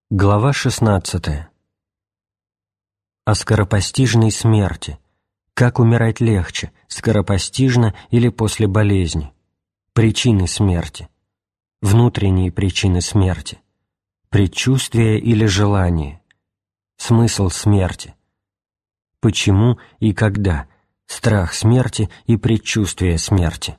Глава 16. О скоропостижной смерти. Как умирать легче, скоропостижно или после болезни? Причины смерти. Внутренние причины смерти. Предчувствие или желание. Смысл смерти. Почему и когда. Страх смерти и предчувствие смерти.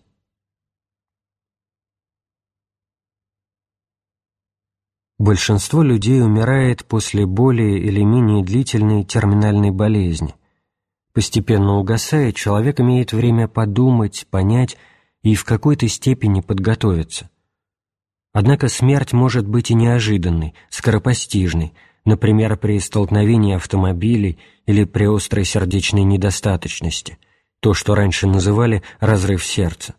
Большинство людей умирает после более или менее длительной терминальной болезни. Постепенно угасая, человек имеет время подумать, понять и в какой-то степени подготовиться. Однако смерть может быть и неожиданной, скоропостижной, например, при столкновении автомобилей или при острой сердечной недостаточности, то, что раньше называли разрыв сердца.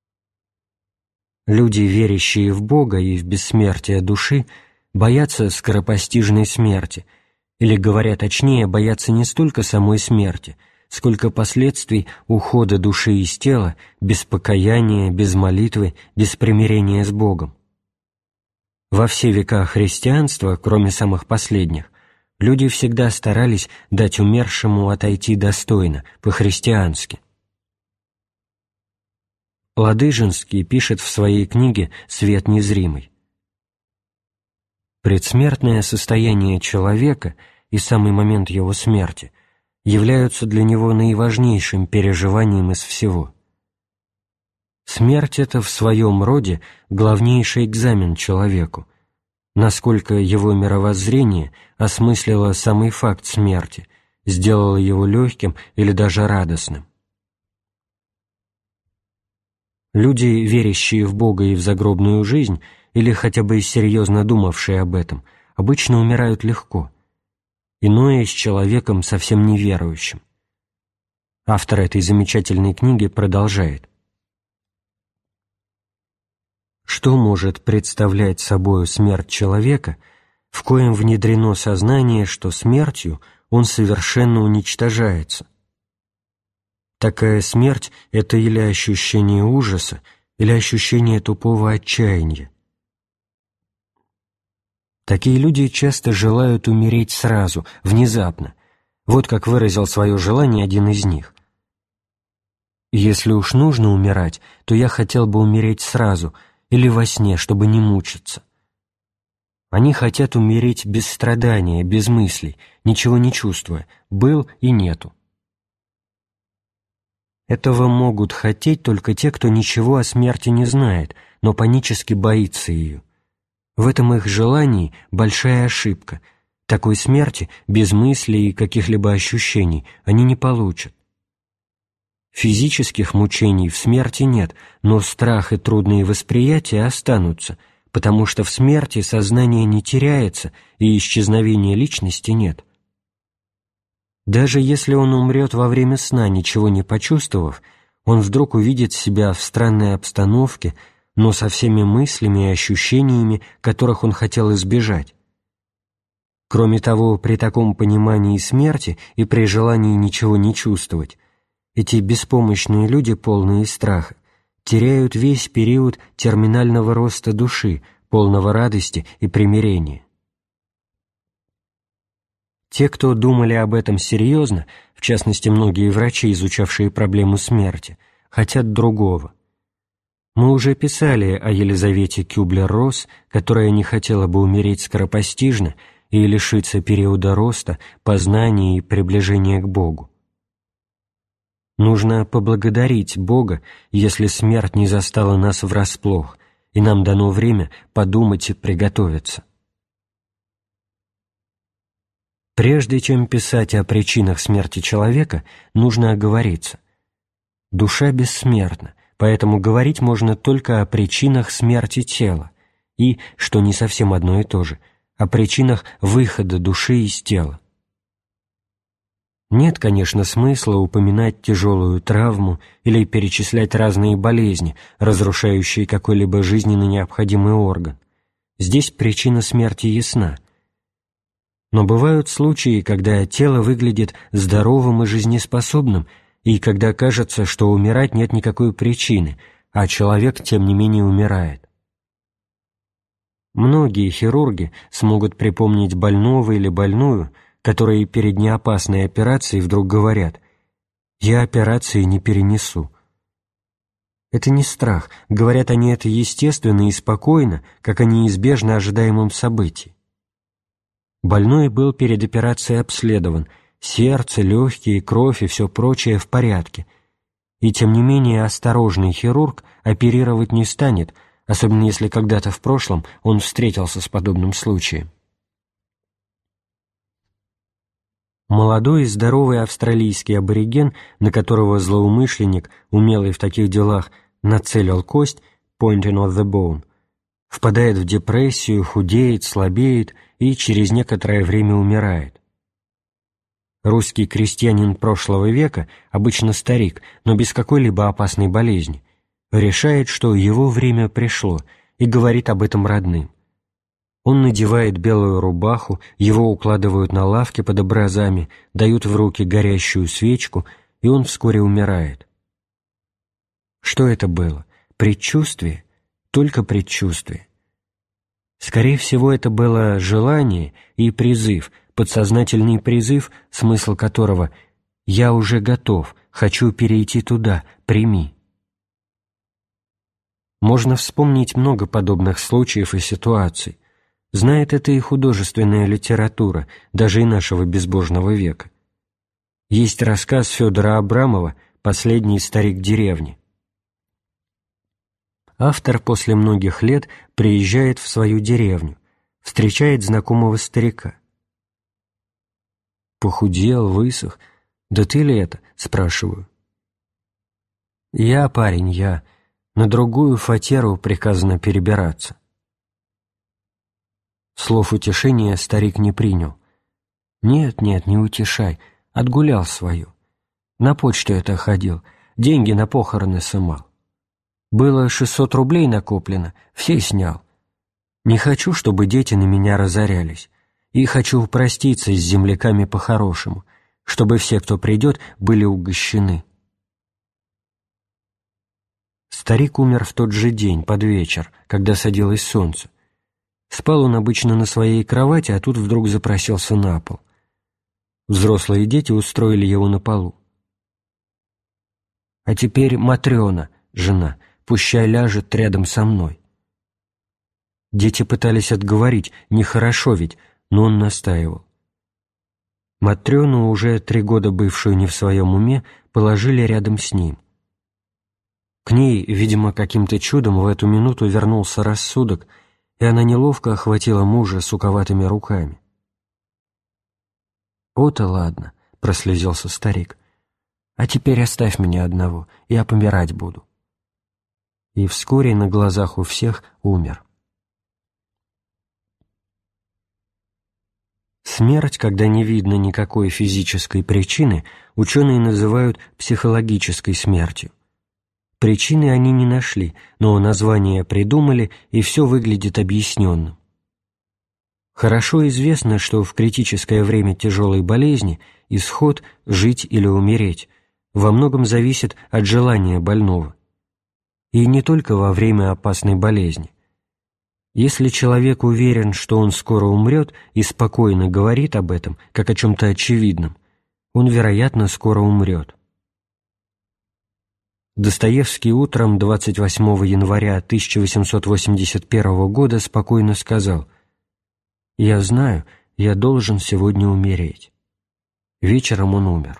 Люди, верящие в Бога и в бессмертие души, боятся скоропостижной смерти, или, говоря точнее, боятся не столько самой смерти, сколько последствий ухода души из тела без покаяния, без молитвы, без примирения с Богом. Во все века христианства, кроме самых последних, люди всегда старались дать умершему отойти достойно, по-христиански. Ладыжинский пишет в своей книге «Свет незримый». Предсмертное состояние человека и самый момент его смерти являются для него наиважнейшим переживанием из всего. Смерть — это в своем роде главнейший экзамен человеку, насколько его мировоззрение осмыслило самый факт смерти, сделало его легким или даже радостным. Люди, верящие в Бога и в загробную жизнь, или хотя бы серьезно думавшие об этом, обычно умирают легко. Иное с человеком совсем неверующим. Автор этой замечательной книги продолжает. Что может представлять собою смерть человека, в коем внедрено сознание, что смертью он совершенно уничтожается? Такая смерть — это или ощущение ужаса, или ощущение тупого отчаяния. Такие люди часто желают умереть сразу, внезапно. Вот как выразил свое желание один из них. «Если уж нужно умирать, то я хотел бы умереть сразу или во сне, чтобы не мучиться». Они хотят умереть без страдания, без мыслей, ничего не чувствуя, был и нету. Этого могут хотеть только те, кто ничего о смерти не знает, но панически боится ее. В этом их желании большая ошибка. Такой смерти, без мыслей и каких-либо ощущений, они не получат. Физических мучений в смерти нет, но страх и трудные восприятия останутся, потому что в смерти сознание не теряется и исчезновения личности нет. Даже если он умрет во время сна, ничего не почувствовав, он вдруг увидит себя в странной обстановке, но со всеми мыслями и ощущениями, которых он хотел избежать. Кроме того, при таком понимании смерти и при желании ничего не чувствовать, эти беспомощные люди, полные страха, теряют весь период терминального роста души, полного радости и примирения. Те, кто думали об этом серьезно, в частности, многие врачи, изучавшие проблему смерти, хотят другого. Мы уже писали о Елизавете Кюблер-Росс, которая не хотела бы умереть скоропостижно и лишиться периода роста, познания и приближения к Богу. Нужно поблагодарить Бога, если смерть не застала нас врасплох, и нам дано время подумать и приготовиться. Прежде чем писать о причинах смерти человека, нужно оговориться. Душа бессмертна, поэтому говорить можно только о причинах смерти тела и, что не совсем одно и то же, о причинах выхода души из тела. Нет, конечно, смысла упоминать тяжелую травму или перечислять разные болезни, разрушающие какой-либо жизненно необходимый орган. Здесь причина смерти ясна. Но бывают случаи, когда тело выглядит здоровым и жизнеспособным, и когда кажется, что умирать нет никакой причины, а человек, тем не менее, умирает. Многие хирурги смогут припомнить больного или больную, которые перед неопасной операцией вдруг говорят: «Я операции не перенесу». Это не страх, говорят они это естественно и спокойно, как о неизбежно ожидаемом событии. Больной был перед операцией обследован, сердце, легкие, кровь и все прочее в порядке, и тем не менее осторожный хирург оперировать не станет, особенно если когда-то в прошлом он встретился с подобным случаем. Молодой и здоровый австралийский абориген, на которого злоумышленник, умелый в таких делах, нацелил кость, pointing of the bone, впадает в депрессию, худеет, слабеет и через некоторое время умирает. Русский крестьянин прошлого века, обычно старик, но без какой-либо опасной болезни, решает, что его время пришло, и говорит об этом родным. Он надевает белую рубаху, его укладывают на лавке под образами, дают в руки горящую свечку, и он вскоре умирает. Что это было? Предчувствие? Только предчувствие. Скорее всего, это было желание и призыв, подсознательный призыв, смысл которого «я уже готов, хочу перейти туда, прими». Можно вспомнить много подобных случаев и ситуаций. Знает это и художественная литература, даже и нашего безбожного века. Есть рассказ Федора Абрамова «Последний старик деревни». Автор после многих лет приезжает в свою деревню, встречает знакомого старика. «Похудел, высох. Да ты ли это?» — спрашиваю. «Я, парень, я. На другую фатеру приказано перебираться». Слов утешения старик не принял. «Нет, не утешай, отгулял свою. На почту это ходил, деньги на похороны сымал. Было 600 рублей накоплено, все снял. Не хочу, чтобы дети на меня разорялись, и хочу проститься с земляками по-хорошему, чтобы все, кто придет, были угощены». Старик умер в тот же день, под вечер, когда садилось солнце. Спал он обычно на своей кровати, а тут вдруг запросился на пол. Взрослые дети устроили его на полу. «А теперь Матрена, жена, пущай ляжет рядом со мной». Дети пытались отговорить, нехорошо ведь, но он настаивал. Матрену, уже 3 года бывшую не в своем уме, положили рядом с ним. К ней, видимо, каким-то чудом в эту минуту вернулся рассудок, и она неловко охватила мужа суковатыми руками. «Вот и ладно», — прослезился старик, — «а теперь оставь меня одного, я помирать буду». И вскоре на глазах у всех умер. Смерть, когда не видно никакой физической причины, ученые называют психологической смертью. Причины они не нашли, но название придумали, и все выглядит объясненным. Хорошо известно, что в критическое время тяжелой болезни исход «жить или умереть» во многом зависит от желания больного. И не только во время опасной болезни. Если человек уверен, что он скоро умрет, и спокойно говорит об этом, как о чем-то очевидном, он, вероятно, скоро умрет. Достоевский утром 28 января 1881 года спокойно сказал: «Я знаю, я должен сегодня умереть». Вечером он умер.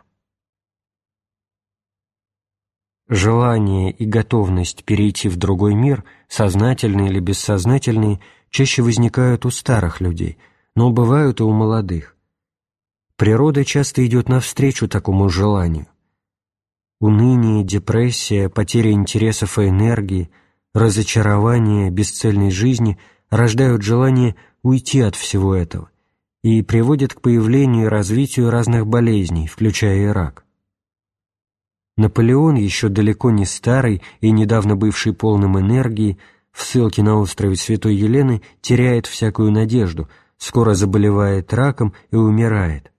Желание и готовность перейти в другой мир, сознательные или бессознательные, чаще возникают у старых людей, но бывают и у молодых. Природа часто идет навстречу такому желанию. Уныние, депрессия, потеря интересов и энергии, разочарование бесцельной жизни рождают желание уйти от всего этого и приводят к появлению и развитию разных болезней, включая и рак. Наполеон, еще далеко не старый и недавно бывший полным энергии, в ссылке на острове Святой Елены теряет всякую надежду, скоро заболевает раком и умирает.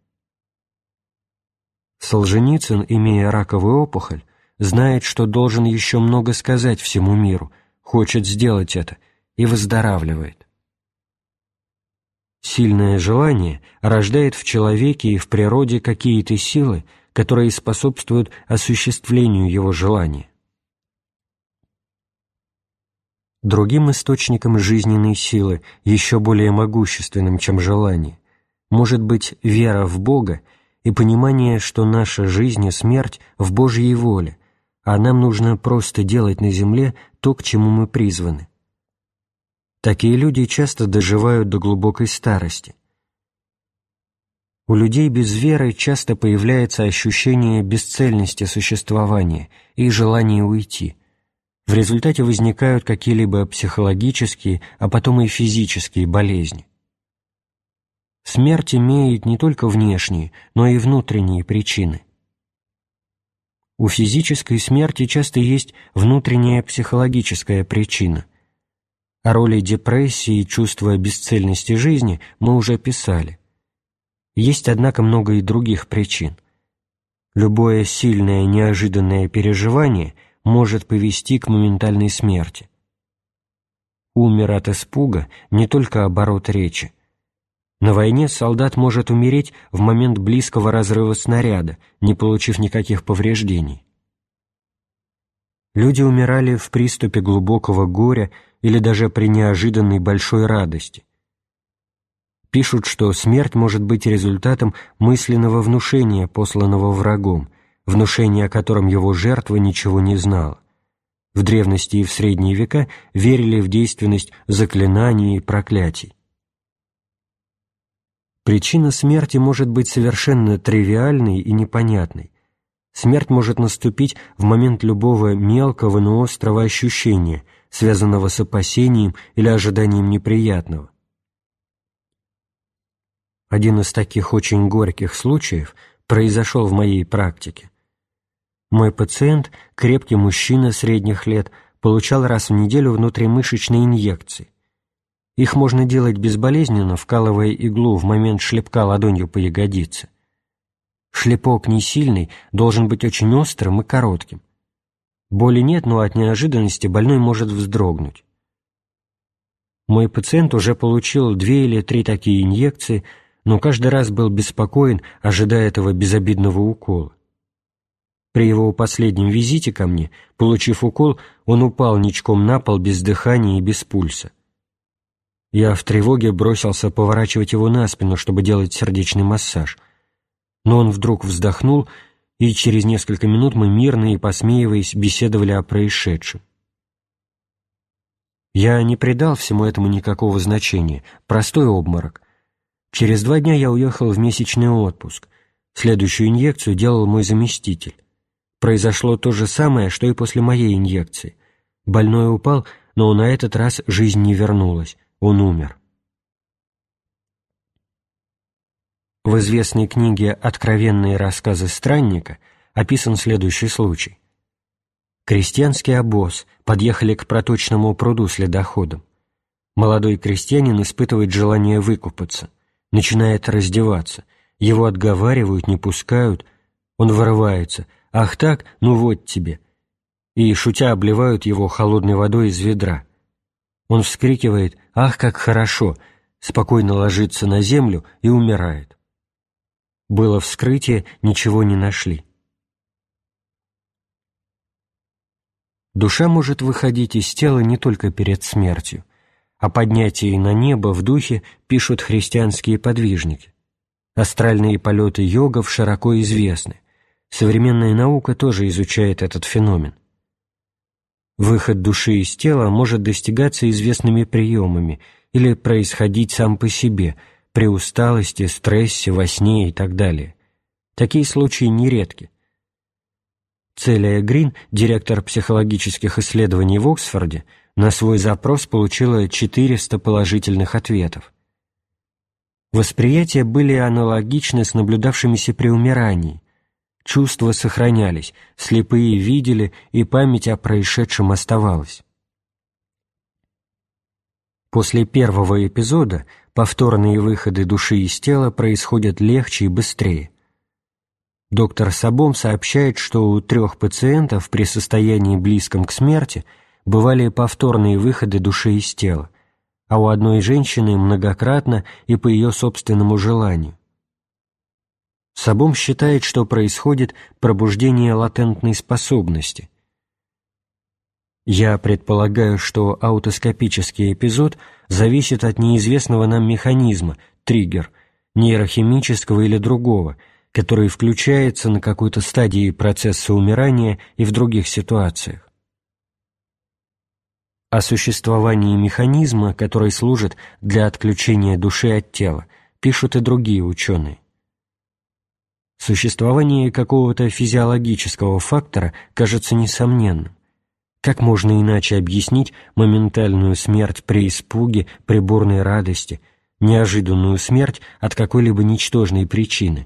Солженицын, имея раковую опухоль, знает, что должен еще много сказать всему миру, хочет сделать это и выздоравливает. Сильное желание рождает в человеке и в природе какие-то силы, которые способствуют осуществлению его желания. Другим источником жизненной силы, еще более могущественным, чем желание, может быть вера в Бога и понимание, что наша жизнь и смерть в Божьей воле, а нам нужно просто делать на земле то, к чему мы призваны. Такие люди часто доживают до глубокой старости. У людей без веры часто появляется ощущение бесцельности существования и желание уйти. В результате возникают какие-либо психологические, а потом и физические болезни. Смерть имеет не только внешние, но и внутренние причины. У физической смерти часто есть внутренняя психологическая причина. О роли депрессии и чувства бесцельности жизни мы уже писали. Есть, однако, много и других причин. Любое сильное неожиданное переживание может повести к моментальной смерти. Умер от испуга не только оборот речи. На войне солдат может умереть в момент близкого разрыва снаряда, не получив никаких повреждений. Люди умирали в приступе глубокого горя или даже при неожиданной большой радости. Пишут, что смерть может быть результатом мысленного внушения, посланного врагом, внушение о котором его жертва ничего не знала. В древности и в средние века верили в действенность заклинаний и проклятий. Причина смерти может быть совершенно тривиальной и непонятной. Смерть может наступить в момент любого мелкого, но острого ощущения, связанного с опасением или ожиданием неприятного. Один из таких очень горьких случаев произошел в моей практике. Мой пациент, крепкий мужчина средних лет, получал раз в неделю внутримышечные инъекции. Их можно делать безболезненно, вкалывая иглу в момент шлепка ладонью по ягодице. Шлепок не сильный, должен быть очень острым и коротким. Боли нет, но от неожиданности больной может вздрогнуть. Мой пациент уже получил 2 или 3 такие инъекции, но каждый раз был беспокоен, ожидая этого безобидного укола. При его последнем визите ко мне, получив укол, он упал ничком на пол без дыхания и без пульса. Я в тревоге бросился поворачивать его на спину, чтобы делать сердечный массаж. Но он вдруг вздохнул, и через несколько минут мы мирно и посмеиваясь беседовали о происшедшем. Я не придал всему этому никакого значения, простой обморок. Через 2 дня я уехал в месячный отпуск. Следующую инъекцию делал мой заместитель. Произошло то же самое, что и после моей инъекции. Больной упал, но на этот раз жизнь не вернулась, он умер. В известной книге «Откровенные рассказы странника» описан следующий случай. Крестьянский обоз подъехали к проточному пруду с ледоходом. Молодой крестьянин испытывает желание выкупаться, начинает раздеваться, его отговаривают, не пускают, он вырывается: «Ах так, ну вот тебе!» и, шутя, обливают его холодной водой из ведра. Он вскрикивает: «Ах, как хорошо!» спокойно ложится на землю и умирает. Было вскрытие, ничего не нашли. Душа может выходить из тела не только перед смертью. О поднятии на небо в духе пишут христианские подвижники. Астральные полеты йогов широко известны. Современная наука тоже изучает этот феномен. Выход души из тела может достигаться известными приемами или происходить сам по себе, при усталости, стрессе, во сне и так далее. Такие случаи нередки. Целия Грин, директор психологических исследований в Оксфорде, на свой запрос получила 400 положительных ответов. Восприятия были аналогичны с наблюдавшимися при умирании. Чувства сохранялись, слепые видели, и память о происшедшем оставалась. После первого эпизода повторные выходы души из тела происходят легче и быстрее. Доктор Сабом сообщает, что у 3 пациентов при состоянии близком к смерти бывали повторные выходы души из тела, а у одной женщины многократно и по ее собственному желанию. Сабом считает, что происходит пробуждение латентной способности. Я предполагаю, что аутоскопический эпизод зависит от неизвестного нам механизма, триггер, нейрохимического или другого, который включается на какой-то стадии процесса умирания и в других ситуациях. О существовании механизма, который служит для отключения души от тела, пишут и другие ученые. Существование какого-то физиологического фактора кажется несомненным. Как можно иначе объяснить моментальную смерть при испуге, при бурной радости, неожиданную смерть от какой-либо ничтожной причины?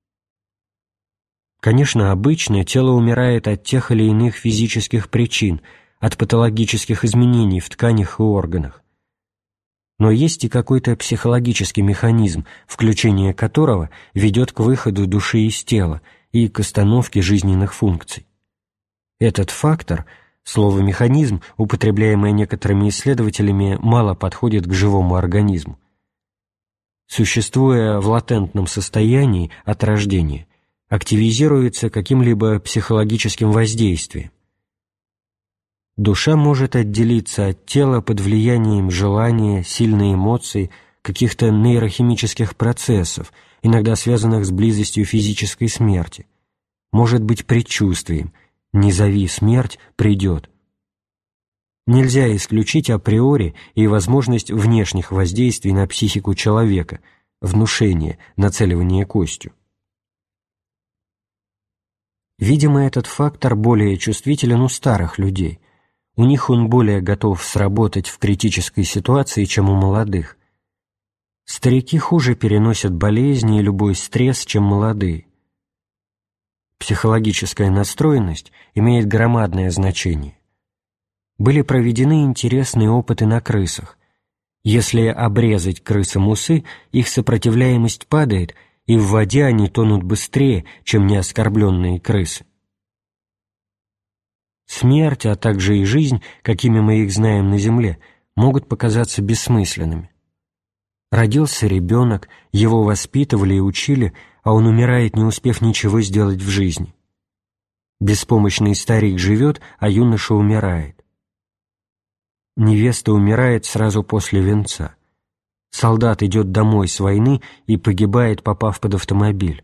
Конечно, обычно тело умирает от тех или иных физических причин, от патологических изменений в тканях и органах. Но есть и какой-то психологический механизм, включение которого ведет к выходу души из тела и к остановке жизненных функций. Этот фактор, слово «механизм», употребляемое некоторыми исследователями, мало подходит к живому организму. Существуя в латентном состоянии от рождения, активизируется каким-либо психологическим воздействием. Душа может отделиться от тела под влиянием желания, сильной эмоции, каких-то нейрохимических процессов, иногда связанных с близостью физической смерти. Может быть предчувствием «не зови, смерть придет». Нельзя исключить априори и возможность внешних воздействий на психику человека, внушение, нацеливание костью. Видимо, этот фактор более чувствителен у старых людей. У них он более готов сработать в критической ситуации, чем у молодых. Старики хуже переносят болезни и любой стресс, чем молодые. Психологическая настроенность имеет громадное значение. Были проведены интересные опыты на крысах. Если обрезать крысам усы, их сопротивляемость падает, и в воде они тонут быстрее, чем неоскорбленные крысы. Смерть, а также и жизнь, какими мы их знаем на земле, могут показаться бессмысленными. Родился ребенок, его воспитывали и учили, а он умирает, не успев ничего сделать в жизни. Беспомощный старик живет, а юноша умирает. Невеста умирает сразу после венца. Солдат идет домой с войны и погибает, попав под автомобиль.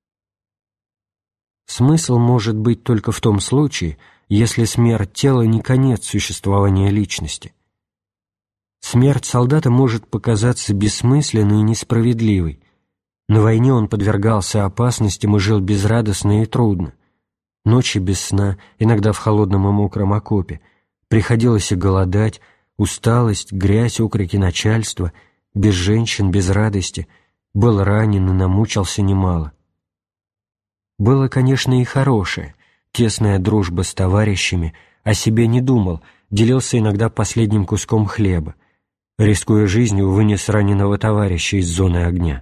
Смысл может быть только в том случае, если смерть тела не конец существования личности. Смерть солдата может показаться бессмысленной и несправедливой. На войне он подвергался опасностям и жил безрадостно и трудно. Ночи без сна, иногда в холодном и мокром окопе. Приходилось и голодать, усталость, грязь, укрики начальства, без женщин, без радости. Был ранен и намучился немало. Было, конечно, и хорошее. Тесная дружба с товарищами, о себе не думал, делился иногда последним куском хлеба. Рискуя жизнью, вынес раненого товарища из зоны огня.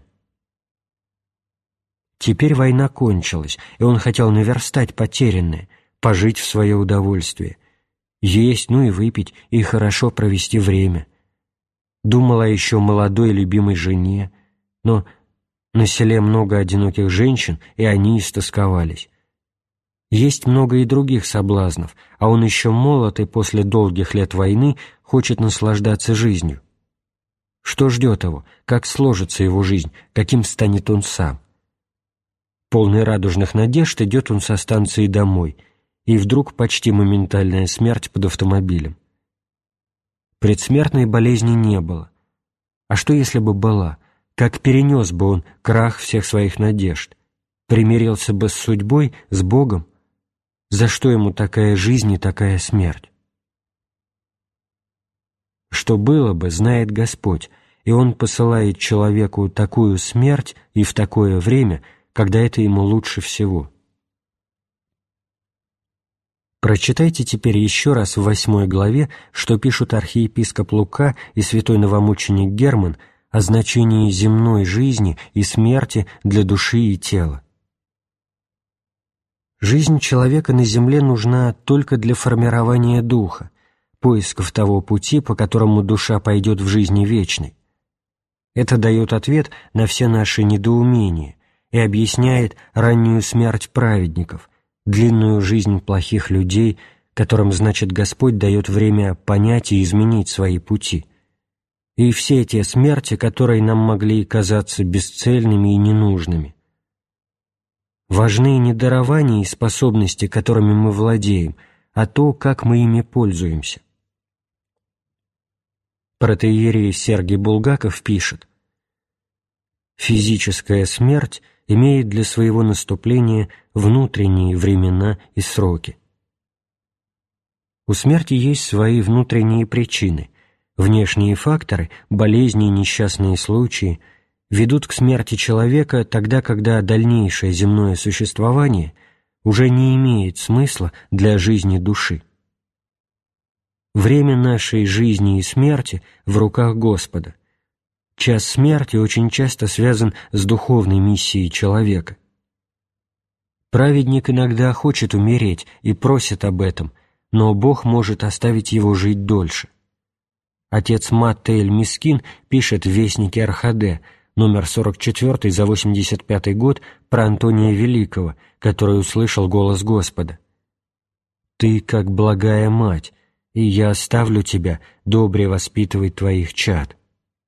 Теперь война кончилась, и он хотел наверстать потерянное, пожить в свое удовольствие, есть, ну и выпить, и хорошо провести время. Думал о еще молодой любимой жене, но на селе много одиноких женщин, и они истосковались. Есть много и других соблазнов, а он еще молод и после долгих лет войны хочет наслаждаться жизнью. Что ждет его, как сложится его жизнь, каким станет он сам? Полный радужных надежд идет он со станции домой, и вдруг почти моментальная смерть под автомобилем. Предсмертной болезни не было. А что если бы была? Как перенес бы он крах всех своих надежд? Примирился бы с судьбой, с Богом? За что ему такая жизнь и такая смерть? Что было бы, знает Господь, и Он посылает человеку такую смерть и в такое время, когда это ему лучше всего. Прочитайте теперь еще раз в 8 главе, что пишут архиепископ Лука и святой новомученик Герман о значении земной жизни и смерти для души и тела. Жизнь человека на земле нужна только для формирования духа. поисков того пути, по которому душа пойдет в жизни вечной. Это дает ответ на все наши недоумения и объясняет раннюю смерть праведников, длинную жизнь плохих людей, которым, значит, Господь дает время понять и изменить свои пути, и все те смерти, которые нам могли казаться бесцельными и ненужными. Важны не дарования и способности, которыми мы владеем, а то, как мы ими пользуемся. Протоиерей Сергий Булгаков пишет: «Физическая смерть имеет для своего наступления внутренние времена и сроки. У смерти есть свои внутренние причины, внешние факторы, болезни и несчастные случаи ведут к смерти человека тогда, когда дальнейшее земное существование уже не имеет смысла для жизни души. Время нашей жизни и смерти в руках Господа. Час смерти очень часто связан с духовной миссией человека. Праведник иногда хочет умереть и просит об этом, но Бог может оставить его жить дольше. Отец Матта эль-Мискин пишет в Вестнике Архаде, номер 44 за 85 год, про Антония Великого, который услышал голос Господа: «Ты как благая мать, и я оставлю тебя добре воспитывать твоих чад».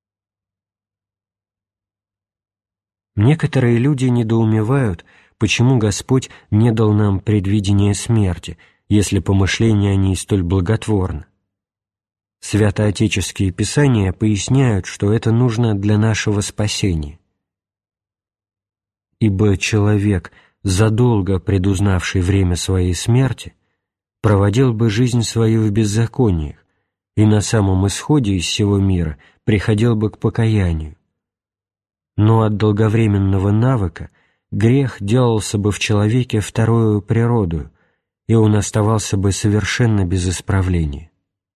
Некоторые люди недоумевают, почему Господь не дал нам предвидения смерти, если помышления о ней столь благотворны. Святоотеческие писания поясняют, что это нужно для нашего спасения. «Ибо человек, задолго предузнавший время своей смерти, проводил бы жизнь свою в беззакониях и на самом исходе из сего мира приходил бы к покаянию. Но от долговременного навыка грех делался бы в человеке второю природою, и он оставался бы совершенно без исправления».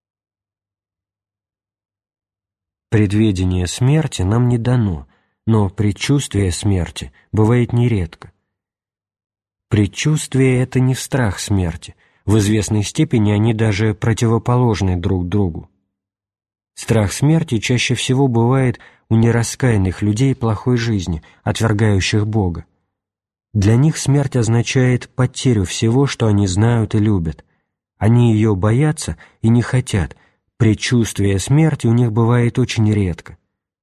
Предведение смерти нам не дано, но предчувствие смерти бывает нередко. Предчувствие — это не страх смерти, в известной степени они даже противоположны друг другу. Страх смерти чаще всего бывает у нераскаянных людей плохой жизни, отвергающих Бога. Для них смерть означает потерю всего, что они знают и любят. Они ее боятся и не хотят. Предчувствие смерти у них бывает очень редко.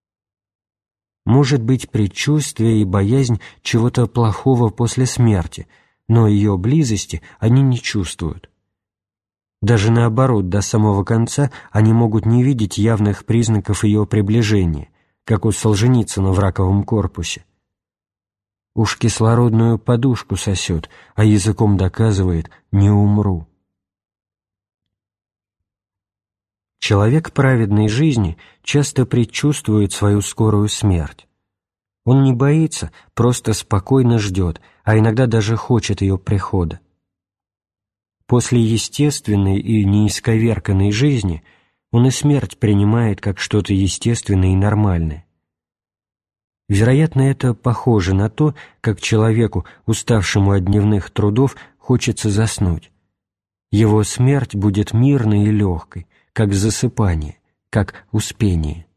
Может быть предчувствие и боязнь чего-то плохого после смерти, но ее близости они не чувствуют. Даже наоборот, до самого конца они могут не видеть явных признаков ее приближения, как у Солженицына в раковом корпусе. Уж кислородную подушку сосет, а языком доказывает «не умру». Человек праведной жизни часто предчувствует свою скорую смерть. Он не боится, просто спокойно ждет, а иногда даже хочет ее прихода. После естественной и неисковерканной жизни он и смерть принимает как что-то естественное и нормальное. Вероятно, это похоже на то, как человеку, уставшему от дневных трудов, хочется заснуть. Его смерть будет мирной и легкой, как засыпание, как успение.